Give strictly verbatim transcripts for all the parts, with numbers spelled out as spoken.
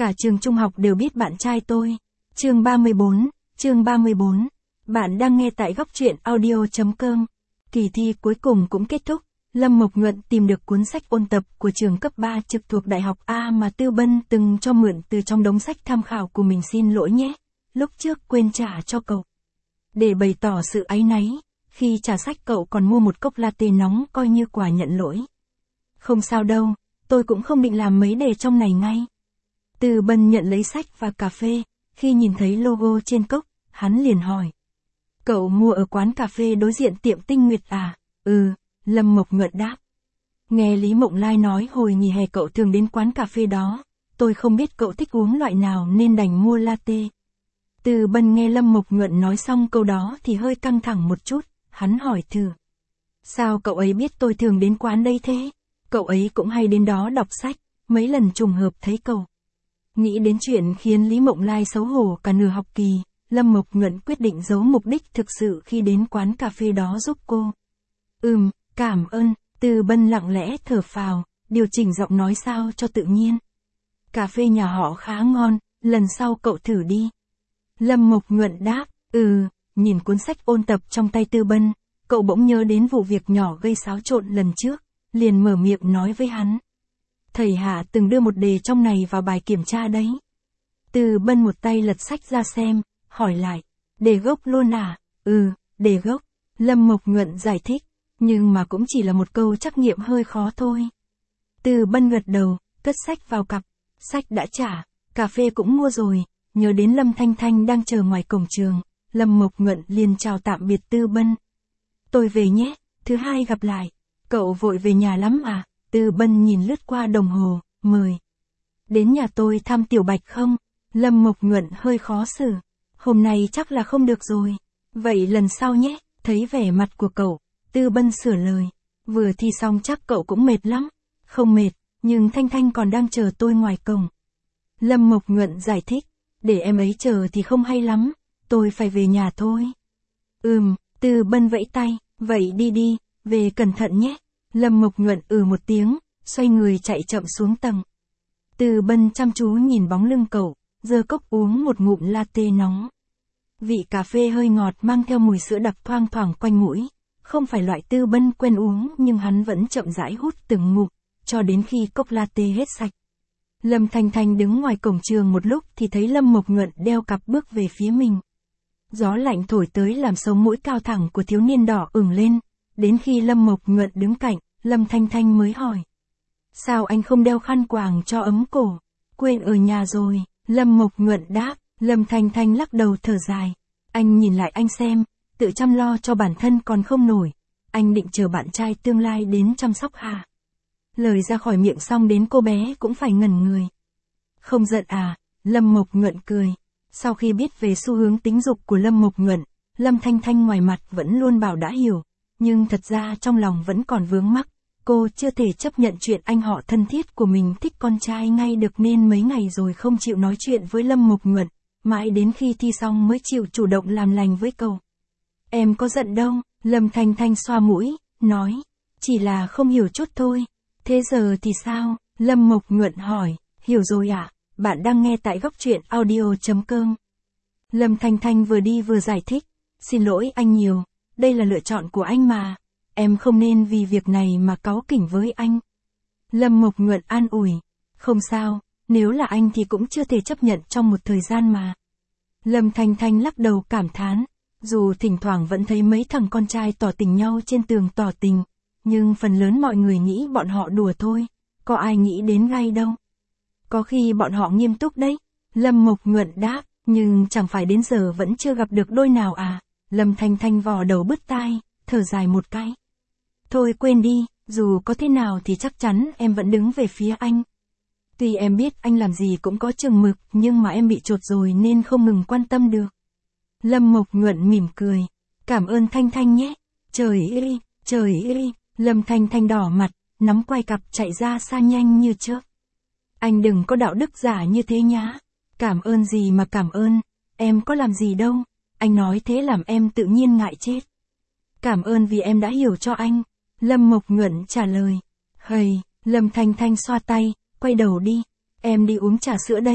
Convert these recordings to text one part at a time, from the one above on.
Cả trường trung học đều biết bạn trai tôi. Chương ba mươi bốn, chương ba mươi bốn. Bạn đang nghe tại góc truyện audio.com. Kỳ thi cuối cùng cũng kết thúc. Lâm Mộc Nhuận tìm được cuốn sách ôn tập của trường cấp ba trực thuộc Đại học A mà Tư Bân từng cho mượn từ trong đống sách tham khảo của mình. Xin lỗi nhé, lúc trước quên trả cho cậu. Để bày tỏ sự áy náy, khi trả sách cậu còn mua một cốc latte nóng coi như quà nhận lỗi. Không sao đâu, tôi cũng không định làm mấy đề trong này ngay. Tư Bân nhận lấy sách và cà phê, khi nhìn thấy logo trên cốc, hắn liền hỏi. Cậu mua ở quán cà phê đối diện tiệm Tinh Nguyệt à? Ừ, Lâm Mộc Nhuận đáp. Nghe Lý Mộng Lai nói hồi nghỉ hè cậu thường đến quán cà phê đó, tôi không biết cậu thích uống loại nào nên đành mua latte. Tư Bân nghe Lâm Mộc Nhuận nói xong câu đó thì hơi căng thẳng một chút, hắn hỏi thử. Sao cậu ấy biết tôi thường đến quán đây thế? Cậu ấy cũng hay đến đó đọc sách, mấy lần trùng hợp thấy cậu. Nghĩ đến chuyện khiến Lý Mộng Lai xấu hổ cả nửa học kỳ, Lâm Mộc Nhuận quyết định giấu mục đích thực sự khi đến quán cà phê đó giúp cô. Ừm, cảm ơn, Tư Bân lặng lẽ thở phào, điều chỉnh giọng nói sao cho tự nhiên. Cà phê nhà họ khá ngon, lần sau cậu thử đi. Lâm Mộc Nhuận đáp, ừ, nhìn cuốn sách ôn tập trong tay Tư Bân, cậu bỗng nhớ đến vụ việc nhỏ gây xáo trộn lần trước, liền mở miệng nói với hắn. Thầy Hạ từng đưa một đề trong này vào bài kiểm tra đấy. Tư Bân một tay lật sách ra xem, hỏi lại, đề gốc luôn à? Ừ, đề gốc, Lâm Mộc Nhuận giải thích, nhưng mà cũng chỉ là một câu trắc nghiệm hơi khó thôi. Tư Bân gật đầu, cất sách vào cặp, sách đã trả, cà phê cũng mua rồi, nhớ đến Lâm Thanh Thanh đang chờ ngoài cổng trường, Lâm Mộc Nhuận liền chào tạm biệt Tư Bân. Tôi về nhé, thứ hai gặp lại, cậu vội về nhà lắm à? Tư Bân nhìn lướt qua đồng hồ, mời. Đến nhà tôi thăm Tiểu Bạch không? Lâm Mộc Nhuận hơi khó xử. Hôm nay chắc là không được rồi. Vậy lần sau nhé, thấy vẻ mặt của cậu, Tư Bân sửa lời. Vừa thi xong chắc cậu cũng mệt lắm. Không mệt, nhưng Thanh Thanh còn đang chờ tôi ngoài cổng. Lâm Mộc Nhuận giải thích, để em ấy chờ thì không hay lắm, tôi phải về nhà thôi. Ừm, Tư Bân vẫy tay, vậy đi đi, về cẩn thận nhé. Lâm Mộc Nhuận ừ một tiếng, xoay người chạy chậm xuống tầng. Tư Bân chăm chú nhìn bóng lưng cậu, giơ cốc uống một ngụm latte nóng. Vị cà phê hơi ngọt mang theo mùi sữa đặc thoang thoảng quanh mũi, không phải loại Tư Bân quen uống nhưng hắn vẫn chậm rãi hút từng ngụm, cho đến khi cốc latte hết sạch. Lâm Thanh Thanh đứng ngoài cổng trường một lúc thì thấy Lâm Mộc Nhuận đeo cặp bước về phía mình. Gió lạnh thổi tới làm sống mũi cao thẳng của thiếu niên đỏ ửng lên. Đến khi Lâm Mộc Nhuận đứng cạnh, Lâm Thanh Thanh mới hỏi. Sao anh không đeo khăn quàng cho ấm cổ? Quên ở nhà rồi, Lâm Mộc Nhuận đáp. Lâm Thanh Thanh lắc đầu thở dài. Anh nhìn lại anh xem, tự chăm lo cho bản thân còn không nổi. Anh định chờ bạn trai tương lai đến chăm sóc hả? Lời ra khỏi miệng xong đến cô bé cũng phải ngẩn người. Không giận à? Lâm Mộc Nhuận cười. Sau khi biết về xu hướng tính dục của Lâm Mộc Nhuận, Lâm Thanh Thanh ngoài mặt vẫn luôn bảo đã hiểu. Nhưng thật ra trong lòng vẫn còn vướng mắc, cô chưa thể chấp nhận chuyện anh họ thân thiết của mình thích con trai ngay được nên mấy ngày rồi không chịu nói chuyện với Lâm Mộc Nhuận, mãi đến khi thi xong mới chịu chủ động làm lành với cậu. Em có giận đâu, Lâm Thanh Thanh xoa mũi, nói, chỉ là không hiểu chút thôi. Thế giờ thì sao? Lâm Mộc Nhuận hỏi, hiểu rồi ạ, à? Bạn đang nghe tại góc truyện audio.com. Lâm Thanh Thanh vừa đi vừa giải thích, xin lỗi anh nhiều. Đây là lựa chọn của anh mà, em không nên vì việc này mà cáu kỉnh với anh. Lâm Mộc Nhuận an ủi, không sao, nếu là anh thì cũng chưa thể chấp nhận trong một thời gian mà. Lâm Thanh Thanh lắc đầu cảm thán, dù thỉnh thoảng vẫn thấy mấy thằng con trai tỏ tình nhau trên tường tỏ tình, nhưng phần lớn mọi người nghĩ bọn họ đùa thôi, có ai nghĩ đến gay đâu. Có khi bọn họ nghiêm túc đấy, Lâm Mộc Nhuận đáp, nhưng chẳng phải đến giờ vẫn chưa gặp được đôi nào à. Lâm Thanh Thanh vò đầu bứt tai, thở dài một cái. Thôi quên đi, dù có thế nào thì chắc chắn em vẫn đứng về phía anh. Tuy em biết anh làm gì cũng có chừng mực, nhưng mà em bị chột rồi nên không ngừng quan tâm được. Lâm Mộc Nhuận mỉm cười. Cảm ơn Thanh Thanh nhé. Trời ơi, trời ơi, Lâm Thanh Thanh đỏ mặt, nắm quay cặp chạy ra xa nhanh như chớp. Anh đừng có đạo đức giả như thế nhá. Cảm ơn gì mà cảm ơn, em có làm gì đâu. Anh nói thế làm em tự nhiên ngại chết. Cảm ơn vì em đã hiểu cho anh. Lâm Mộc Nhuận trả lời. Hầy, Lâm Thanh Thanh xoa tay, quay đầu đi. Em đi uống trà sữa đây,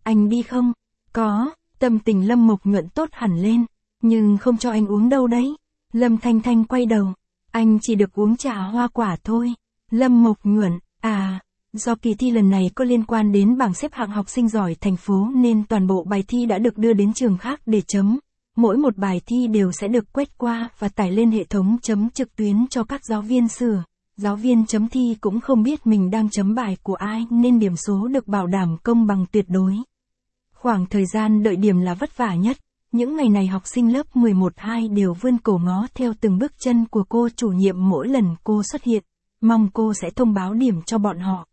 anh đi không? Có, tâm tình Lâm Mộc Nhuận tốt hẳn lên, nhưng không cho anh uống đâu đấy. Lâm Thanh Thanh quay đầu, anh chỉ được uống trà hoa quả thôi. Lâm Mộc Nhuận, à, do kỳ thi lần này có liên quan đến bảng xếp hạng học sinh giỏi thành phố nên toàn bộ bài thi đã được đưa đến trường khác để chấm. Mỗi một bài thi đều sẽ được quét qua và tải lên hệ thống chấm trực tuyến cho các giáo viên sửa. Giáo viên chấm thi cũng không biết mình đang chấm bài của ai nên điểm số được bảo đảm công bằng tuyệt đối. Khoảng thời gian đợi điểm là vất vả nhất. Những ngày này học sinh lớp mười một hai đều vươn cổ ngó theo từng bước chân của cô chủ nhiệm mỗi lần cô xuất hiện, mong cô sẽ thông báo điểm cho bọn họ.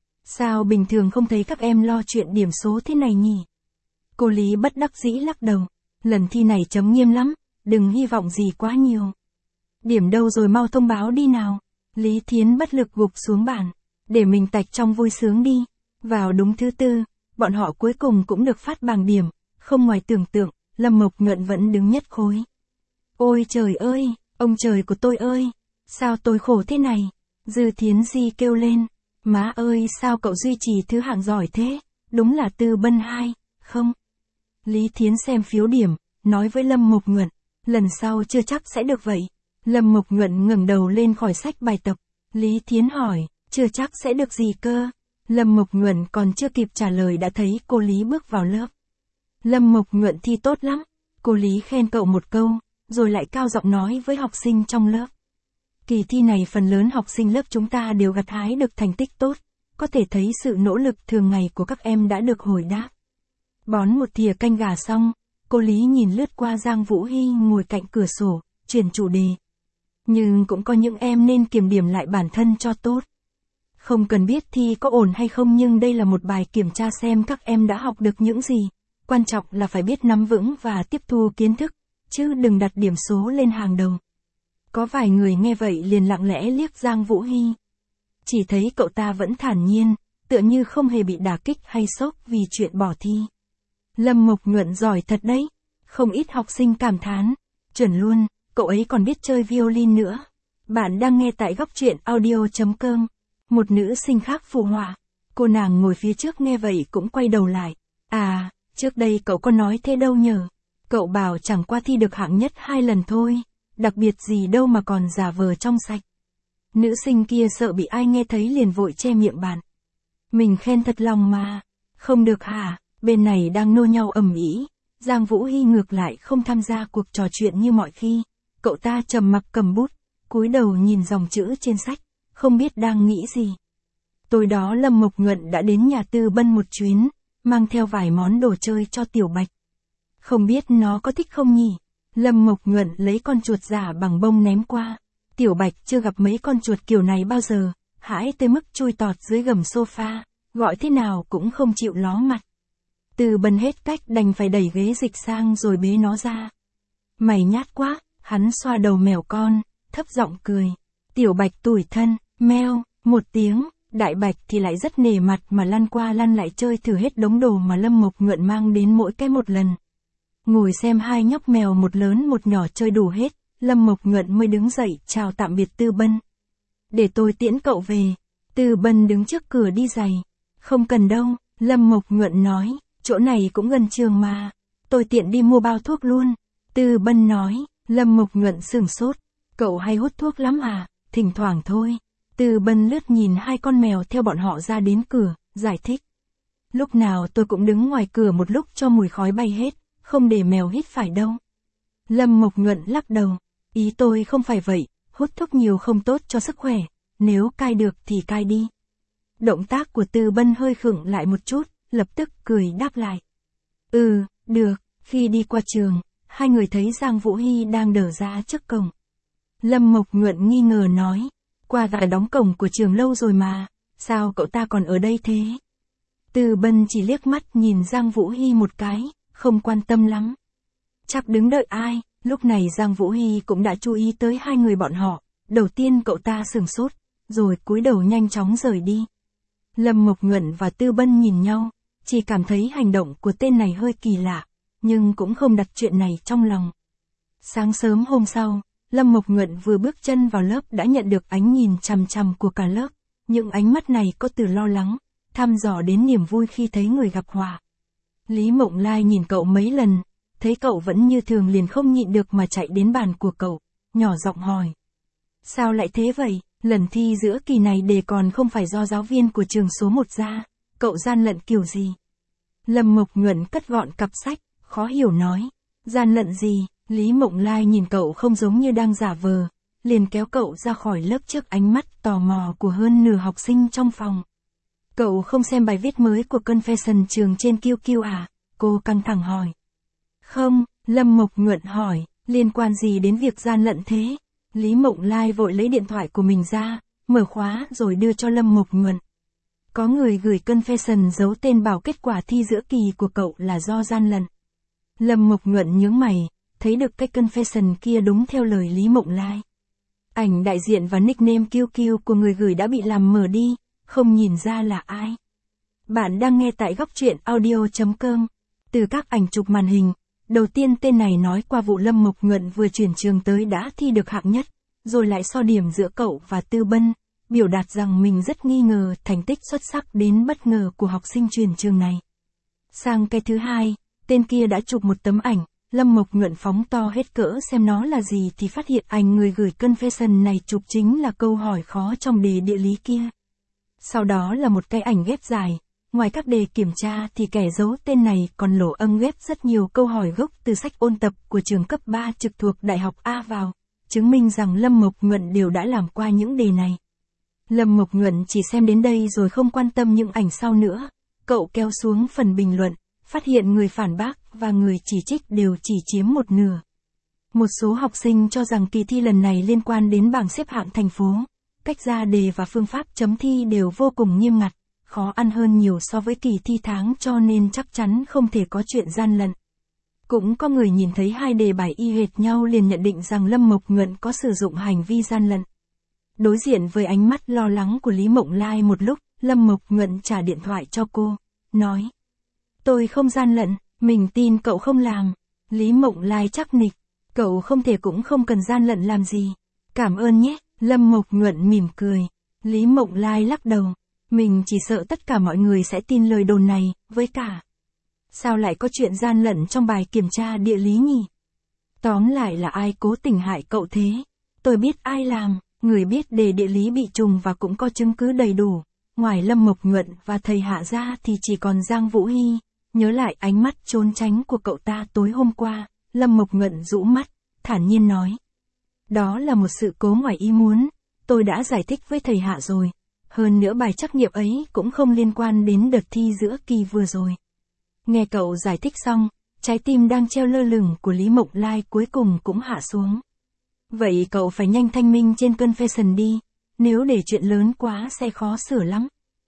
Sao bình thường không thấy các em lo chuyện điểm số thế này nhỉ? Cô Lý bất đắc dĩ lắc đầu. Lần thi này chấm nghiêm lắm, đừng hy vọng gì quá nhiều. Điểm đâu rồi mau thông báo đi nào. Lý Thiến bất lực gục xuống bàn. Để mình tạch trong vui sướng đi. Vào đúng thứ tư, bọn họ cuối cùng cũng được phát bảng điểm. Không ngoài tưởng tượng, Lâm Mộc Nhuận vẫn đứng nhất khối. Ôi trời ơi, ông trời của tôi ơi, sao tôi khổ thế này? Dư Thiến Di kêu lên. Má ơi sao cậu duy trì thứ hạng giỏi thế? Đúng là Tư Bân hai, không? Lý Thiến xem phiếu điểm, nói với Lâm Mộc Nhuận, lần sau chưa chắc sẽ được vậy. Lâm Mộc Nhuận ngẩng đầu lên khỏi sách bài tập. Lý Thiến hỏi, chưa chắc sẽ được gì cơ? Lâm Mộc Nhuận còn chưa kịp trả lời đã thấy cô Lý bước vào lớp. Lâm Mộc Nhuận thi tốt lắm. Cô Lý khen cậu một câu, rồi lại cao giọng nói với học sinh trong lớp. Kỳ thi này phần lớn học sinh lớp chúng ta đều gặt hái được thành tích tốt, có thể thấy sự nỗ lực thường ngày của các em đã được hồi đáp. Bón một thìa canh gà xong, cô Lý nhìn lướt qua Giang Vũ Hy ngồi cạnh cửa sổ, chuyển chủ đề. Nhưng cũng có những em nên kiểm điểm lại bản thân cho tốt. Không cần biết thi có ổn hay không nhưng đây là một bài kiểm tra xem các em đã học được những gì. Quan trọng là phải biết nắm vững và tiếp thu kiến thức, chứ đừng đặt điểm số lên hàng đầu. Có vài người nghe vậy liền lặng lẽ liếc Giang Vũ Hy. Chỉ thấy cậu ta vẫn thản nhiên, tựa như không hề bị đả kích hay sốc vì chuyện bỏ thi. Lâm Mộc Nhuận giỏi thật đấy. Không ít học sinh cảm thán. Chuẩn luôn, cậu ấy còn biết chơi violin nữa. Bạn đang nghe tại góc truyện audio chấm com. Một nữ sinh khác phụ họa. Cô nàng ngồi phía trước nghe vậy cũng quay đầu lại. À, trước đây cậu có nói thế đâu nhờ. Cậu bảo chẳng qua thi được hạng nhất hai lần thôi. Đặc biệt gì đâu mà còn giả vờ trong sạch. Nữ sinh kia sợ bị ai nghe thấy liền vội che miệng bạn. Mình khen thật lòng mà. Không được hả? Bên này đang nô nhau ầm ĩ. Giang Vũ Hy ngược lại không tham gia cuộc trò chuyện như mọi khi. Cậu ta trầm mặc cầm bút, cúi đầu nhìn dòng chữ trên sách, không biết đang nghĩ gì. Tối đó Lâm Mộc Nhuận đã đến nhà Tư Bân một chuyến, mang theo vài món đồ chơi cho Tiểu Bạch. Không biết nó có thích không nhỉ? Lâm Mộc Nhuận lấy con chuột giả bằng bông ném qua. Tiểu Bạch chưa gặp mấy con chuột kiểu này bao giờ, hãi tới mức chui tọt dưới gầm sofa, gọi thế nào cũng không chịu ló mặt. Tư Bân hết cách đành phải đẩy ghế dịch sang rồi bế nó ra. Mày nhát quá, hắn xoa đầu mèo con, thấp giọng cười. Tiểu Bạch tủi thân, meo, một tiếng, Đại Bạch thì lại rất nể mặt mà lăn qua lăn lại chơi thử hết đống đồ mà Lâm Mộc Nhuận mang đến mỗi cái một lần. Ngồi xem hai nhóc mèo một lớn một nhỏ chơi đủ hết, Lâm Mộc Nhuận mới đứng dậy chào tạm biệt Tư Bân. Để tôi tiễn cậu về. Tư Bân đứng trước cửa đi giày. Không cần đâu, Lâm Mộc Nhuận nói, chỗ này cũng gần trường mà. Tôi tiện đi mua bao thuốc luôn. Tư Bân nói, Lâm Mộc Nhuận sửng sốt. Cậu hay hút thuốc lắm à? Thỉnh thoảng thôi. Tư Bân lướt nhìn hai con mèo theo bọn họ ra đến cửa, giải thích. Lúc nào tôi cũng đứng ngoài cửa một lúc cho mùi khói bay hết, không để mèo hít phải đâu. Lâm Mộc Nhuận lắc đầu. Ý tôi không phải vậy, hút thuốc nhiều không tốt cho sức khỏe, nếu cai được thì cai đi. Động tác của Tư Bân hơi khựng lại một chút, lập tức cười đáp lại. Ừ, được. Khi đi qua trường, hai người thấy Giang Vũ Hy đang đờ ra trước cổng. Lâm Mộc Nhuận nghi ngờ nói, qua gà đóng cổng của trường lâu rồi mà, sao cậu ta còn ở đây thế? Tư Bân chỉ liếc mắt nhìn Giang Vũ Hy một cái, không quan tâm lắm. Chắc đứng đợi ai? Lúc này Giang Vũ Hy cũng đã chú ý tới hai người bọn họ. Đầu tiên cậu ta sửng sốt, rồi cúi đầu nhanh chóng rời đi. Lâm Mộc Nhuận và Tư Bân nhìn nhau, chỉ cảm thấy hành động của tên này hơi kỳ lạ, nhưng cũng không đặt chuyện này trong lòng. Sáng sớm hôm sau, Lâm Mộc Nhuận vừa bước chân vào lớp đã nhận được ánh nhìn chằm chằm của cả lớp. Những ánh mắt này có từ lo lắng, thăm dò đến niềm vui khi thấy người gặp họa. Lý Mộng Lai nhìn cậu mấy lần, thấy cậu vẫn như thường liền không nhịn được mà chạy đến bàn của cậu, nhỏ giọng hỏi. Sao lại thế vậy, lần thi giữa kỳ này đề còn không phải do giáo viên của trường số một ra, cậu gian lận kiểu gì? Lâm Mộc Nhuận cất gọn cặp sách, khó hiểu nói. Gian lận gì? Lý Mộng Lai nhìn cậu không giống như đang giả vờ, liền kéo cậu ra khỏi lớp trước ánh mắt tò mò của hơn nửa học sinh trong phòng. Cậu không xem bài viết mới của Confession trường trên Q Q à? Cô căng thẳng hỏi. Không, Lâm Mộc Nhuận hỏi, liên quan gì đến việc gian lận thế? Lý Mộng Lai vội lấy điện thoại của mình ra, mở khóa rồi đưa cho Lâm Mộc Nhuận. Có người gửi Confession giấu tên bảo kết quả thi giữa kỳ của cậu là do gian lận. Lâm Mộc Nhuận nhướng mày, thấy được cái Confession kia đúng theo lời Lý Mộng Lai. Ảnh đại diện và nickname Q Q của người gửi đã bị làm mờ đi, không nhìn ra là ai. Bạn đang nghe tại góc truyện audio chấm com. Từ các ảnh chụp màn hình, đầu tiên tên này nói qua vụ Lâm Mộc Nhuận vừa chuyển trường tới đã thi được hạng nhất, rồi lại so điểm giữa cậu và Tư Bân, biểu đạt rằng mình rất nghi ngờ thành tích xuất sắc đến bất ngờ của học sinh chuyển trường này. Sang cái thứ hai, tên kia đã chụp một tấm ảnh, Lâm Mộc Nhuận phóng to hết cỡ xem nó là gì thì phát hiện ảnh người gửi Confession này chụp chính là câu hỏi khó trong đề địa lý kia. Sau đó là một cái ảnh ghép dài, ngoài các đề kiểm tra thì kẻ giấu tên này còn lổ âm ghép rất nhiều câu hỏi gốc từ sách ôn tập của trường cấp ba trực thuộc Đại học A vào, chứng minh rằng Lâm Mộc Nhuận đều đã làm qua những đề này. Lâm Mộc Nhuận chỉ xem đến đây rồi không quan tâm những ảnh sau nữa, cậu kéo xuống phần bình luận, phát hiện người phản bác và người chỉ trích đều chỉ chiếm một nửa. Một số học sinh cho rằng kỳ thi lần này liên quan đến bảng xếp hạng thành phố, cách ra đề và phương pháp chấm thi đều vô cùng nghiêm ngặt, khó ăn hơn nhiều so với kỳ thi tháng cho nên chắc chắn không thể có chuyện gian lận. Cũng có người nhìn thấy hai đề bài y hệt nhau liền nhận định rằng Lâm Mộc Nhuận có sử dụng hành vi gian lận. Đối diện với ánh mắt lo lắng của Lý Mộng Lai một lúc, Lâm Mộc Nhuận trả điện thoại cho cô, nói. Tôi không gian lận, mình tin cậu không làm. Lý Mộng Lai chắc nịch, cậu không thể cũng không cần gian lận làm gì. Cảm ơn nhé, Lâm Mộc Nhuận mỉm cười. Lý Mộng Lai lắc đầu, mình chỉ sợ tất cả mọi người sẽ tin lời đồn này, với cả. Sao lại có chuyện gian lận trong bài kiểm tra địa lý nhỉ? Tóm lại là ai cố tình hại cậu thế? Tôi biết ai làm, người biết đề địa lý bị trùng và cũng có chứng cứ đầy đủ. Ngoài Lâm Mộc Nhuận và thầy Hạ ra thì chỉ còn Giang Vũ Hy. Nhớ lại ánh mắt trốn tránh của cậu ta tối hôm qua, Lâm Mộc Nhuận rũ mắt, thản nhiên nói. Đó là một sự cố ngoài ý muốn, tôi đã giải thích với thầy Hạ rồi. Hơn nữa bài trắc nghiệm ấy cũng không liên quan đến đợt thi giữa kỳ vừa rồi. Nghe cậu giải thích xong, trái tim đang treo lơ lửng của Lý Mộng Lai cuối cùng cũng hạ xuống. Vậy cậu phải nhanh thanh minh trên Confession đi, nếu để chuyện lớn quá sẽ khó sửa lắm.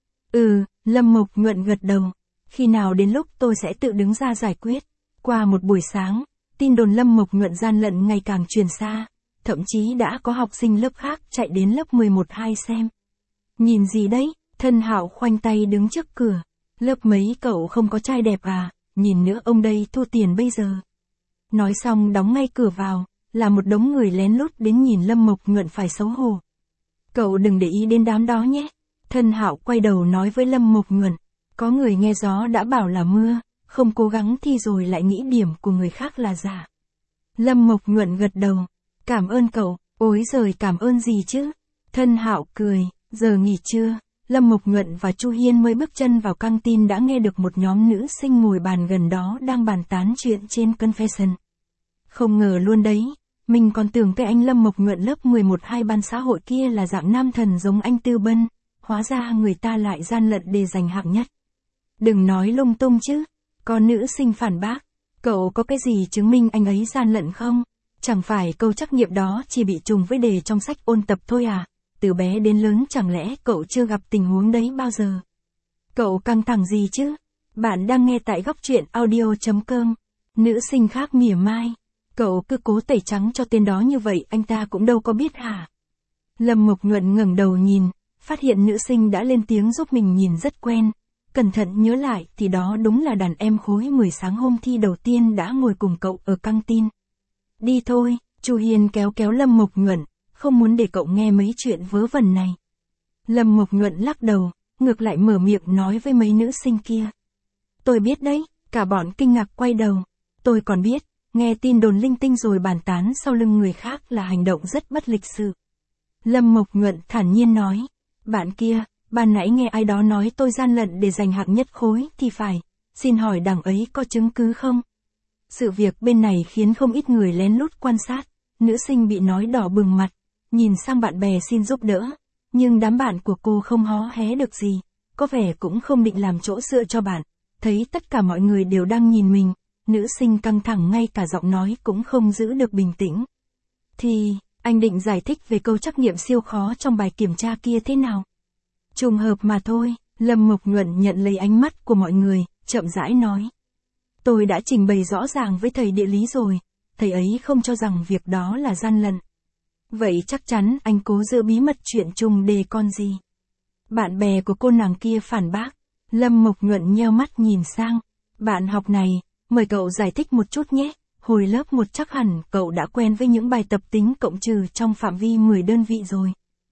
Ừ, Lâm Mộc Nhuận gật đầu. Khi nào đến lúc tôi sẽ tự đứng ra giải quyết. Qua một buổi sáng, tin đồn Lâm Mộc Nhuận gian lận ngày càng truyền xa, thậm chí đã có học sinh lớp khác chạy đến lớp mười một hai xem. Nhìn gì đấy, Thân Hạo khoanh tay đứng trước cửa. Lớp mấy cậu không có trai đẹp à, nhìn nữa ông đây thu tiền bây giờ. Nói xong đóng ngay cửa vào, là một đống người lén lút đến nhìn Lâm Mộc Nhuận phải xấu hổ. Cậu đừng để ý đến đám đó nhé. Thân Hạo quay đầu nói với Lâm Mộc Nhuận. Có người nghe gió đã bảo là mưa, không cố gắng thi rồi lại nghĩ điểm của người khác là giả. Lâm Mộc Nhuận gật đầu. Cảm ơn cậu, ối giời cảm ơn gì chứ. Thân Hạo cười, giờ nghỉ trưa, Lâm Mộc Nhuận và Chu Hiên mới bước chân vào căng tin đã nghe được một nhóm nữ sinh ngồi bàn gần đó đang bàn tán chuyện trên Confession. Không ngờ luôn đấy, mình còn tưởng cái anh Lâm Mộc Nhuận lớp mười một hai ban xã hội kia là dạng nam thần giống anh Tư Bân, hóa ra người ta lại gian lận để giành hạng nhất. Đừng nói lung tung chứ, có nữ sinh phản bác, cậu có cái gì chứng minh anh ấy gian lận không? Chẳng phải câu trắc nghiệm đó chỉ bị trùng với đề trong sách ôn tập thôi à? Từ bé đến lớn chẳng lẽ cậu chưa gặp tình huống đấy bao giờ? Cậu căng thẳng gì chứ? Bạn đang nghe tại góc truyện audio chấm com. Nữ sinh khác mỉa mai. Cậu cứ cố tẩy trắng cho tên đó như vậy anh ta cũng đâu có biết hả? Lâm Mộc Nhuận ngẩng đầu nhìn, phát hiện nữ sinh đã lên tiếng giúp mình nhìn rất quen. Cẩn thận nhớ lại thì đó đúng là đàn em khối mười sáng hôm thi đầu tiên đã ngồi cùng cậu ở căng tin. Đi thôi, Chu Hiên kéo kéo Lâm Mộc Nhuận, không muốn để cậu nghe mấy chuyện vớ vẩn này. Lâm Mộc Nhuận lắc đầu, ngược lại mở miệng nói với mấy nữ sinh kia. Tôi biết đấy, Cả bọn kinh ngạc quay đầu. Tôi còn biết, nghe tin đồn linh tinh rồi bàn tán sau lưng người khác là hành động rất bất lịch sự. Lâm Mộc Nhuận thản nhiên nói. Bạn kia, ban nãy nghe ai đó nói tôi gian lận để giành hạng nhất khối thì phải. Xin hỏi đằng ấy có chứng cứ không? Sự việc bên này khiến không ít người lén lút quan sát. Nữ sinh bị nói đỏ bừng mặt, nhìn sang bạn bè xin giúp đỡ. Nhưng đám bạn của cô không hó hé được gì, có vẻ cũng không định làm chỗ dựa cho bạn. Thấy tất cả mọi người đều đang nhìn mình, nữ sinh căng thẳng ngay cả giọng nói cũng không giữ được bình tĩnh. Thì, anh định giải thích về câu trắc nghiệm siêu khó trong bài kiểm tra kia thế nào? Trùng hợp mà thôi, Lâm Mộc Nhuận nhận lấy ánh mắt của mọi người, chậm rãi nói. Tôi đã trình bày rõ ràng với thầy địa lý rồi, thầy ấy không cho rằng việc đó là gian lận. Vậy chắc chắn anh cố giữ bí mật chuyện chung đề con gì? Bạn bè của cô nàng kia phản bác. Lâm Mộc Nhuận nheo mắt nhìn sang. Bạn học này, mời cậu giải thích một chút nhé. Hồi lớp một chắc hẳn cậu đã quen với những bài tập tính cộng trừ trong phạm vi mười đơn vị rồi.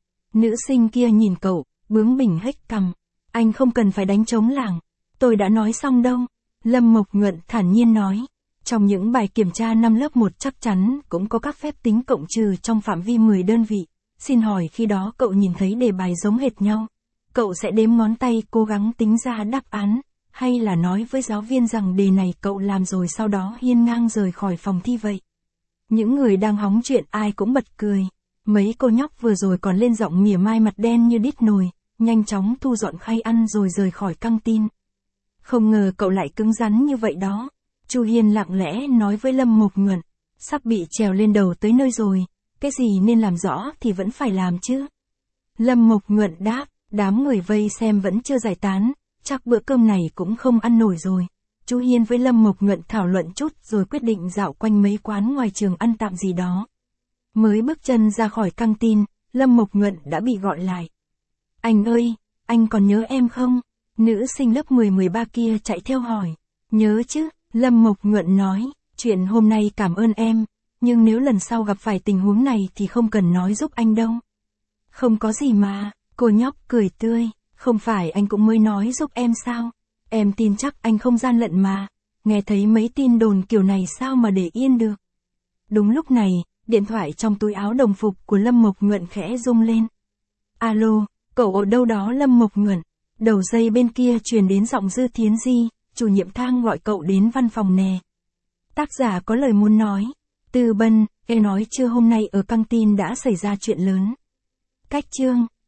Nữ sinh kia nhìn cậu, bướng bỉnh hếch cằm. Anh không cần phải đánh trống lảng. Tôi đã nói xong đâu. Lâm Mộc Nhuận thản nhiên nói. Trong những bài kiểm tra năm lớp một chắc chắn cũng có các phép tính cộng trừ trong phạm vi mười đơn vị. Xin hỏi khi đó cậu nhìn thấy đề bài giống hệt nhau, cậu sẽ đếm ngón tay cố gắng tính ra đáp án, hay là nói với giáo viên rằng đề này cậu làm rồi sau đó hiên ngang rời khỏi phòng thi vậy? Những người đang hóng chuyện ai cũng bật cười. Mấy cô nhóc vừa rồi còn lên giọng mỉa mai mặt đen như đít nồi, nhanh chóng thu dọn khay ăn rồi rời khỏi căng tin. Không ngờ cậu lại cứng rắn như vậy đó. Chu Hiên lặng lẽ nói với Lâm Mộc Nhuận. Sắp bị trèo lên đầu tới nơi rồi, cái gì nên làm rõ thì vẫn phải làm chứ. Lâm Mộc Nhuận đáp, đám người vây xem vẫn chưa giải tán, chắc bữa cơm này cũng không ăn nổi rồi. Chu Hiên với Lâm Mộc Nhuận thảo luận chút rồi quyết định dạo quanh mấy quán ngoài trường ăn tạm gì đó. Mới bước chân ra khỏi căng tin, Lâm Mộc Nhuận đã bị gọi lại. Anh ơi, anh còn nhớ em không? Nữ sinh lớp mười mười ba kia chạy theo hỏi. Nhớ chứ, Lâm Mộc Nhuận nói, chuyện hôm nay cảm ơn em, nhưng nếu lần sau gặp phải tình huống này thì không cần nói giúp anh đâu. Không có gì mà, cô nhóc cười tươi, không phải anh cũng mới nói giúp em sao? Em tin chắc anh không gian lận mà, nghe thấy mấy tin đồn kiểu này sao mà để yên được. Đúng lúc này, điện thoại trong túi áo đồng phục của Lâm Mộc Nhuận khẽ rung lên. Alo, cậu ở đâu đó Lâm Mộc Nhuận? Đầu dây bên kia truyền đến giọng Dư Thiến Di, chủ nhiệm thang gọi cậu đến văn phòng nè. Tác giả có lời muốn nói. Tư Bân, em nói chưa hôm nay ở căng tin đã xảy ra chuyện lớn. Cách chương